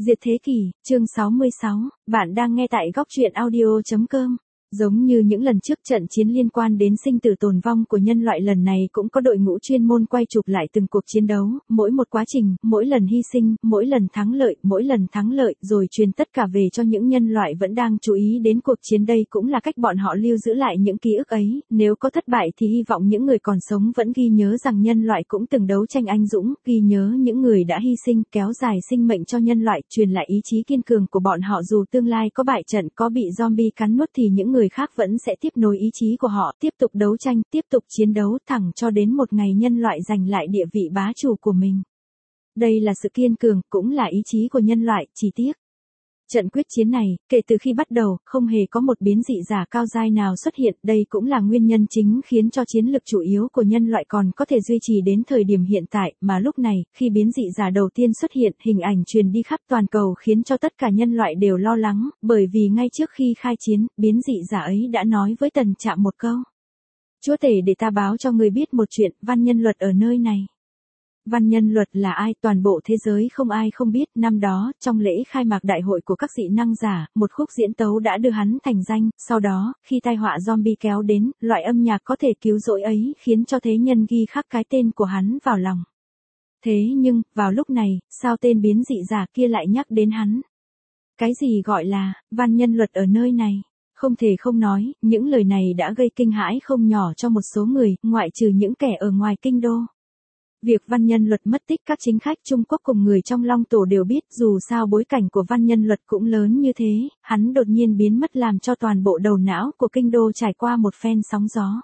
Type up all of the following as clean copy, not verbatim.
Diệt thế kỷ, chương 66, bạn đang nghe tại góc truyện audio.com. Giống như những lần trước, trận chiến liên quan đến sinh tử tồn vong của nhân loại lần này cũng có đội ngũ chuyên môn quay chụp lại từng cuộc chiến đấu, mỗi một quá trình, mỗi lần hy sinh, mỗi lần thắng lợi, rồi truyền tất cả về cho những nhân loại vẫn đang chú ý đến cuộc chiến. Đây cũng là cách bọn họ lưu giữ lại những ký ức ấy, nếu có thất bại thì hy vọng những người còn sống vẫn ghi nhớ rằng nhân loại cũng từng đấu tranh anh dũng, ghi nhớ những người đã hy sinh, kéo dài sinh mệnh cho nhân loại, truyền lại ý chí kiên cường của bọn họ. Dù tương lai có bại trận, có bị zombie cắn nuốt thì những người khác vẫn sẽ tiếp nối ý chí của họ, tiếp tục đấu tranh, tiếp tục chiến đấu, thẳng cho đến một ngày nhân loại giành lại địa vị bá chủ của mình. Đây là sự kiên cường, cũng là ý chí của nhân loại. Chỉ tiếc, trận quyết chiến này, kể từ khi bắt đầu, không hề có một biến dị giả cao giai nào xuất hiện. Đây cũng là nguyên nhân chính khiến cho chiến lực chủ yếu của nhân loại còn có thể duy trì đến thời điểm hiện tại, mà lúc này, khi biến dị giả đầu tiên xuất hiện, hình ảnh truyền đi khắp toàn cầu khiến cho tất cả nhân loại đều lo lắng, bởi vì ngay trước khi khai chiến, biến dị giả ấy đã nói với Tần Trạm một câu: "Chúa tể, để ta báo cho người biết một chuyện, văn nhân luật ở nơi này." Văn nhân luật là ai? Toàn bộ thế giới không ai không biết. Năm đó, trong lễ khai mạc đại hội của các dị năng giả, một khúc diễn tấu đã đưa hắn thành danh. Sau đó, khi tai họa zombie kéo đến, loại âm nhạc có thể cứu rỗi ấy khiến cho thế nhân ghi khắc cái tên của hắn vào lòng. Thế nhưng, vào lúc này, sao tên biến dị giả kia lại nhắc đến hắn? Cái gì gọi là văn nhân luật ở nơi này? Không thể không nói, những lời này đã gây kinh hãi không nhỏ cho một số người, ngoại trừ những kẻ ở ngoài kinh đô. Việc văn nhân luật mất tích, các chính khách Trung Quốc cùng người trong Long Tổ đều biết. Dù sao bối cảnh của văn nhân luật cũng lớn như thế, hắn đột nhiên biến mất làm cho toàn bộ đầu não của kinh đô trải qua một phen sóng gió.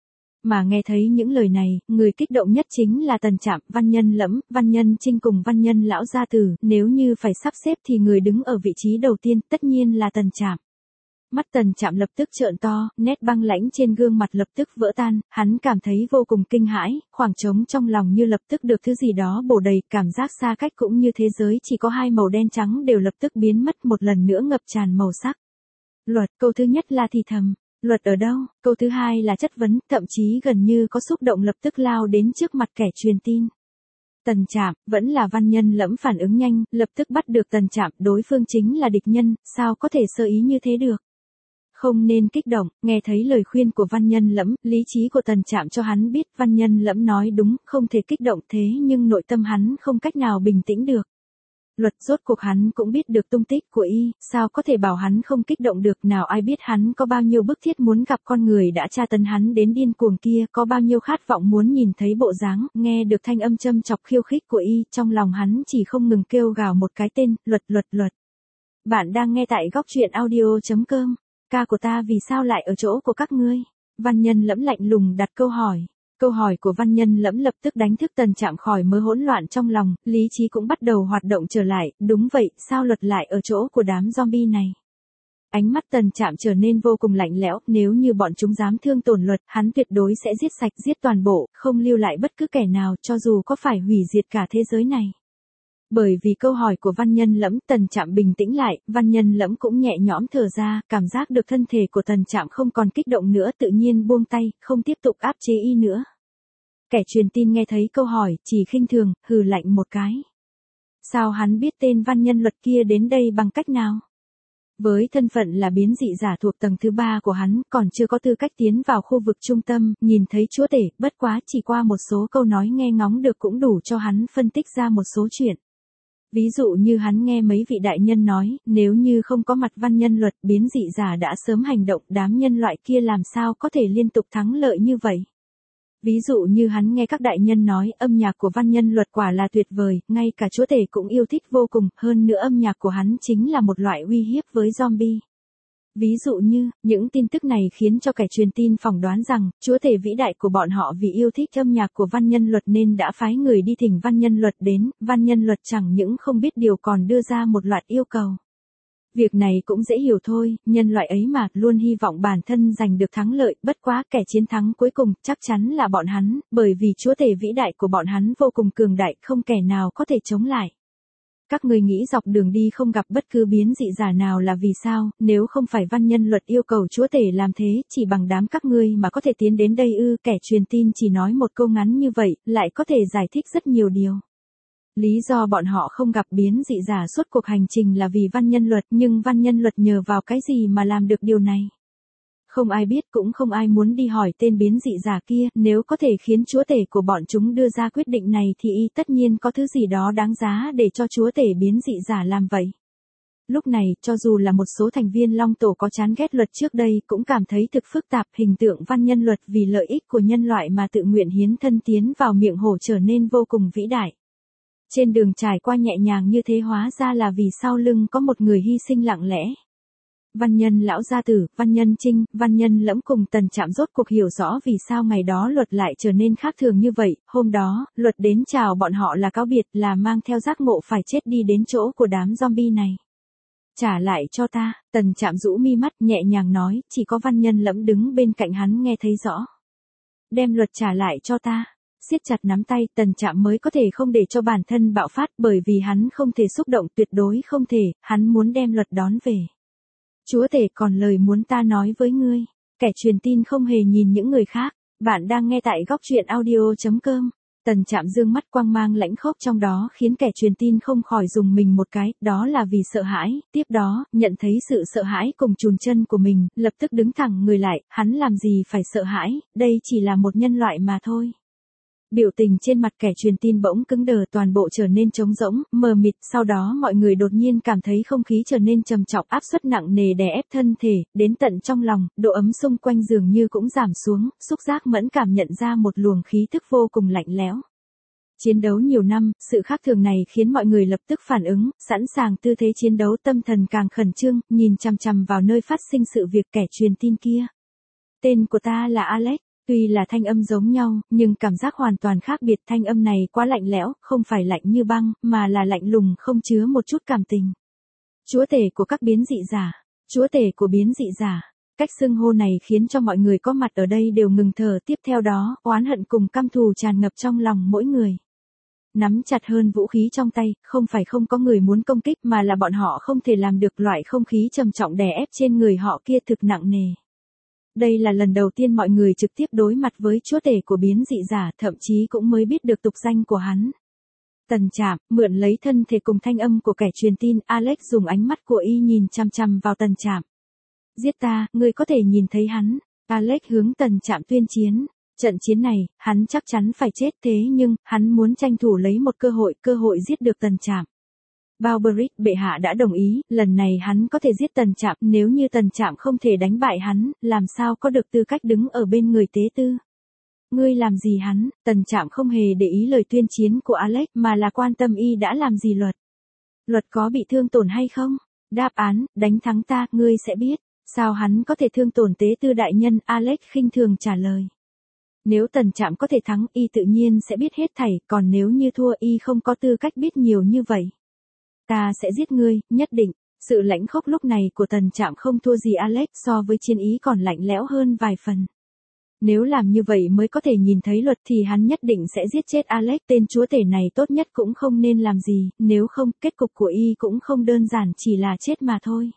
Mà nghe thấy những lời này, người kích động nhất chính là Tần Trạm. Văn nhân Lẫm, văn nhân Trinh cùng văn nhân Lão Gia Tử, nếu như phải sắp xếp thì người đứng ở vị trí đầu tiên tất nhiên là Tần Trạm. Mắt Tần Trạm lập tức trợn to, nét băng lãnh trên gương mặt lập tức vỡ tan, hắn cảm thấy vô cùng kinh hãi, khoảng trống trong lòng như lập tức được thứ gì đó bổ đầy, cảm giác xa cách cũng như thế giới chỉ có hai màu đen trắng đều lập tức biến mất, một lần nữa ngập tràn màu sắc. Luật, câu thứ nhất là thì thầm, luật ở đâu? Câu thứ hai là chất vấn, thậm chí gần như có xúc động lập tức lao đến trước mặt kẻ truyền tin. Tần Trạm, vẫn là văn nhân Lẫm phản ứng nhanh, lập tức bắt được Tần Trạm, đối phương chính là địch nhân, sao có thể sơ ý như thế được? Không nên kích động. Nghe thấy lời khuyên của văn nhân Lẫm, lý trí của Tần Trạm cho hắn biết văn nhân Lẫm nói đúng, không thể kích động, thế nhưng nội tâm hắn không cách nào bình tĩnh được. Luật, rốt cuộc hắn cũng biết được tung tích của y, sao có thể bảo hắn không kích động được? Nào ai biết hắn có bao nhiêu bức thiết muốn gặp con người đã tra tấn hắn đến điên cuồng kia, có bao nhiêu khát vọng muốn nhìn thấy bộ dáng. Nghe được thanh âm châm chọc khiêu khích của y, trong lòng hắn chỉ không ngừng kêu gào một cái tên: luật. Bạn đang nghe tại góc truyện audio.com. Ca của ta vì sao lại ở chỗ của các ngươi? Văn nhân Lẫm lạnh lùng đặt câu hỏi. Câu hỏi của văn nhân Lẫm lập tức đánh thức Tần Trạm khỏi mớ hỗn loạn trong lòng, lý trí cũng bắt đầu hoạt động trở lại. Đúng vậy, sao luật lại ở chỗ của đám zombie này? Ánh mắt Tần Trạm trở nên vô cùng lạnh lẽo, nếu như bọn chúng dám thương tổn luật, hắn tuyệt đối sẽ giết sạch, giết toàn bộ, không lưu lại bất cứ kẻ nào, cho dù có phải hủy diệt cả thế giới này. Bởi vì câu hỏi của văn nhân Lẫm, Tần Trạm bình tĩnh lại, văn nhân Lẫm cũng nhẹ nhõm thở ra, cảm giác được thân thể của Tần Trạm không còn kích động nữa, tự nhiên buông tay, không tiếp tục áp chế y nữa. Kẻ truyền tin nghe thấy câu hỏi, chỉ khinh thường, hừ lạnh một cái. Sao hắn biết tên văn nhân luật kia đến đây bằng cách nào? Với thân phận là biến dị giả thuộc tầng thứ 3 của hắn, còn chưa có tư cách tiến vào khu vực trung tâm, nhìn thấy chúa tể, bất quá chỉ qua một số câu nói nghe ngóng được cũng đủ cho hắn phân tích ra một số chuyện. Ví dụ như hắn nghe mấy vị đại nhân nói, nếu như không có mặt văn nhân luật, biến dị giả đã sớm hành động, đám nhân loại kia làm sao có thể liên tục thắng lợi như vậy. Ví dụ như hắn nghe các đại nhân nói, âm nhạc của văn nhân luật quả là tuyệt vời, ngay cả chúa tể cũng yêu thích vô cùng, hơn nữa âm nhạc của hắn chính là một loại uy hiếp với zombie. Ví dụ như, những tin tức này khiến cho kẻ truyền tin phỏng đoán rằng, chúa tể vĩ đại của bọn họ vì yêu thích âm nhạc của văn nhân luật nên đã phái người đi thỉnh văn nhân luật đến. Văn nhân luật chẳng những không biết điều còn đưa ra một loạt yêu cầu. Việc này cũng dễ hiểu thôi, nhân loại ấy mà, luôn hy vọng bản thân giành được thắng lợi, bất quá kẻ chiến thắng cuối cùng chắc chắn là bọn hắn, bởi vì chúa tể vĩ đại của bọn hắn vô cùng cường đại, không kẻ nào có thể chống lại. Các người nghĩ dọc đường đi không gặp bất cứ biến dị giả nào là vì sao? Nếu không phải văn nhân luật yêu cầu chúa tể làm thế, chỉ bằng đám các ngươi mà có thể tiến đến đây ư? Kẻ truyền tin chỉ nói một câu ngắn như vậy, lại có thể giải thích rất nhiều điều. Lý do bọn họ không gặp biến dị giả suốt cuộc hành trình là vì văn nhân luật, nhưng văn nhân luật nhờ vào cái gì mà làm được điều này? Không ai biết, cũng không ai muốn đi hỏi tên biến dị giả kia, nếu có thể khiến chúa tể của bọn chúng đưa ra quyết định này thì y tất nhiên có thứ gì đó đáng giá để cho chúa tể biến dị giả làm vậy. Lúc này, cho dù là một số thành viên Long Tổ có chán ghét luật trước đây cũng cảm thấy thực phức tạp, hình tượng văn nhân luật vì lợi ích của nhân loại mà tự nguyện hiến thân tiến vào miệng hổ trở nên vô cùng vĩ đại. Trên đường trải qua nhẹ nhàng như thế hóa ra là vì sau lưng có một người hy sinh lặng lẽ. Văn nhân lão gia tử, văn nhân Trinh, văn nhân Lẫm cùng Tần Trạm rốt cuộc hiểu rõ vì sao ngày đó luật lại trở nên khác thường như vậy. Hôm đó, luật đến chào bọn họ là cáo biệt, là mang theo giác ngộ phải chết đi đến chỗ của đám zombie này. Trả lại cho ta, Tần Trạm rũ mi mắt nhẹ nhàng nói, chỉ có văn nhân Lẫm đứng bên cạnh hắn nghe thấy rõ. Đem luật trả lại cho ta. Siết chặt nắm tay, Tần Trạm mới có thể không để cho bản thân bạo phát, bởi vì hắn không thể xúc động, tuyệt đối không thể, hắn muốn đem luật đón về. Chúa tể còn lời muốn ta nói với ngươi. Kẻ truyền tin không hề nhìn những người khác. Bạn đang nghe tại góc truyện audio.com. Tần Trạm dương mắt, quang mang lãnh khốc trong đó khiến kẻ truyền tin không khỏi dùng mình một cái, đó là vì sợ hãi. Tiếp đó, nhận thấy sự sợ hãi cùng chùn chân của mình, lập tức đứng thẳng người lại, hắn làm gì phải sợ hãi, đây chỉ là một nhân loại mà thôi. Biểu tình trên mặt kẻ truyền tin bỗng cứng đờ, toàn bộ trở nên trống rỗng, mờ mịt, sau đó mọi người đột nhiên cảm thấy không khí trở nên trầm trọng, áp suất nặng nề đè ép thân thể, đến tận trong lòng, độ ấm xung quanh dường như cũng giảm xuống, xúc giác mẫn cảm nhận ra một luồng khí thức vô cùng lạnh lẽo. Chiến đấu nhiều năm, sự khác thường này khiến mọi người lập tức phản ứng, sẵn sàng tư thế chiến đấu, tâm thần càng khẩn trương, nhìn chằm chằm vào nơi phát sinh sự việc kẻ truyền tin kia. Tên của ta là Alex. Tuy là thanh âm giống nhau, nhưng cảm giác hoàn toàn khác biệt, thanh âm này quá lạnh lẽo, không phải lạnh như băng, mà là lạnh lùng, không chứa một chút cảm tình. Chúa tể của các biến dị giả, chúa tể của biến dị giả. Cách xưng hô này khiến cho mọi người có mặt ở đây đều ngừng thở, tiếp theo đó, oán hận cùng căm thù tràn ngập trong lòng mỗi người. Nắm chặt hơn vũ khí trong tay, không phải không có người muốn công kích mà là bọn họ không thể làm được, loại không khí trầm trọng đè ép trên người họ kia thực nặng nề. Đây là lần đầu tiên mọi người trực tiếp đối mặt với chúa tể của biến dị giả, thậm chí cũng mới biết được tục danh của hắn. Tần Trạm, mượn lấy thân thể cùng thanh âm của kẻ truyền tin, Alex dùng ánh mắt của y nhìn chằm chằm vào Tần Trạm. Giết ta, ngươi có thể nhìn thấy hắn. Alex hướng Tần Trạm tuyên chiến. Trận chiến này, hắn chắc chắn phải chết, thế nhưng, hắn muốn tranh thủ lấy một cơ hội giết được Tần Trạm. Balberic bệ hạ đã đồng ý, lần này hắn có thể giết Tần Trạm, nếu như Tần Trạm không thể đánh bại hắn, làm sao có được tư cách đứng ở bên người tế tư. Ngươi làm gì hắn? Tần Trạm không hề để ý lời tuyên chiến của Alex mà là quan tâm y đã làm gì luật. Luật có bị thương tổn hay không? Đáp án, đánh thắng ta, ngươi sẽ biết. Sao hắn có thể thương tổn tế tư đại nhân? Alex khinh thường trả lời. Nếu Tần Trạm có thể thắng, y tự nhiên sẽ biết hết thảy, còn nếu như thua, y không có tư cách biết nhiều như vậy. Ta sẽ giết ngươi, nhất định. Sự lãnh khốc lúc này của Tần Trạm không thua gì Alex, so với chiến ý còn lạnh lẽo hơn vài phần. Nếu làm như vậy mới có thể nhìn thấy luật thì hắn nhất định sẽ giết chết Alex, tên chúa tể này tốt nhất cũng không nên làm gì, nếu không, kết cục của y cũng không đơn giản chỉ là chết mà thôi.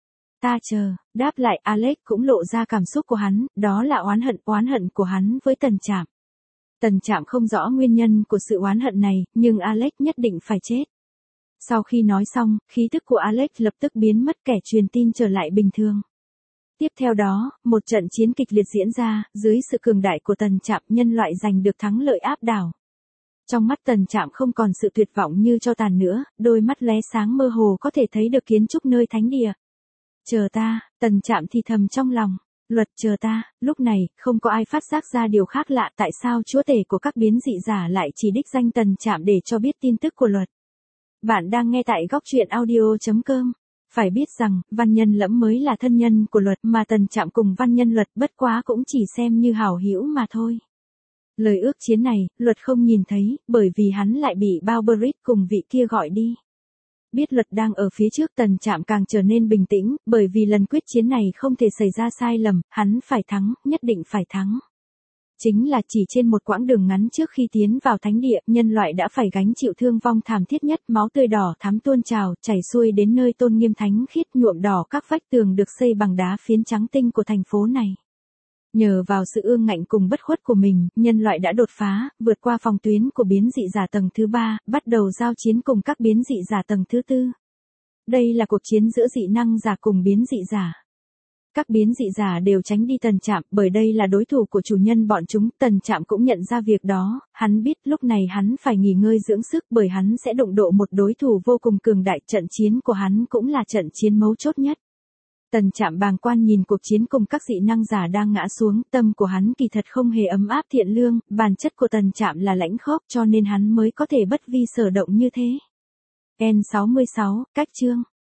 Ta chờ, đáp lại Alex cũng lộ ra cảm xúc của hắn, đó là oán hận của hắn với Tần Trạm. Tần Trạm không rõ nguyên nhân của sự oán hận này, nhưng Alex nhất định phải chết. Sau khi nói xong, khí thức của Alex lập tức biến mất, kẻ truyền tin trở lại bình thường. Tiếp theo đó, một trận chiến kịch liệt diễn ra, dưới sự cường đại của Tần Trạm, nhân loại giành được thắng lợi áp đảo. Trong mắt Tần Trạm không còn sự tuyệt vọng như tro tàn nữa, đôi mắt lóe sáng mơ hồ có thể thấy được kiến trúc nơi thánh địa. Chờ ta, Tần Trạm thì thầm trong lòng. Luật chờ ta, lúc này, không có ai phát giác ra điều khác lạ, tại sao chúa tể của các biến dị giả lại chỉ đích danh Tần Trạm để cho biết tin tức của luật. Bạn đang nghe tại góc truyện audio.com. Phải biết rằng, văn nhân Lẫm mới là thân nhân của luật, mà Tần Trạm cùng văn nhân luật bất quá cũng chỉ xem như hảo hữu mà thôi. Lời ước chiến này, luật không nhìn thấy, bởi vì hắn lại bị Balberic cùng vị kia gọi đi. Biết luật đang ở phía trước, Tần Trạm càng trở nên bình tĩnh, bởi vì lần quyết chiến này không thể xảy ra sai lầm, hắn phải thắng, nhất định phải thắng. Chính là chỉ trên một quãng đường ngắn trước khi tiến vào thánh địa, nhân loại đã phải gánh chịu thương vong thảm thiết nhất, máu tươi đỏ thắm tuôn trào, chảy xuôi đến nơi tôn nghiêm thánh khiết, nhuộm đỏ các vách tường được xây bằng đá phiến trắng tinh của thành phố này. Nhờ vào sự ương ngạnh cùng bất khuất của mình, nhân loại đã đột phá, vượt qua phòng tuyến của biến dị giả tầng thứ 3, bắt đầu giao chiến cùng các biến dị giả tầng thứ 4. Đây là cuộc chiến giữa dị năng giả cùng biến dị giả. Các biến dị giả đều tránh đi Tần Trạm, bởi đây là đối thủ của chủ nhân bọn chúng. Tần Trạm cũng nhận ra việc đó, hắn biết lúc này hắn phải nghỉ ngơi dưỡng sức bởi hắn sẽ đụng độ một đối thủ vô cùng cường đại. Trận chiến của hắn cũng là trận chiến mấu chốt nhất. Tần Trạm bàng quan nhìn cuộc chiến cùng các dị năng giả đang ngã xuống, tâm của hắn kỳ thật không hề ấm áp thiện lương, bản chất của Tần Trạm là lãnh khốc cho nên hắn mới có thể bất vi sở động như thế. N66, cách chương.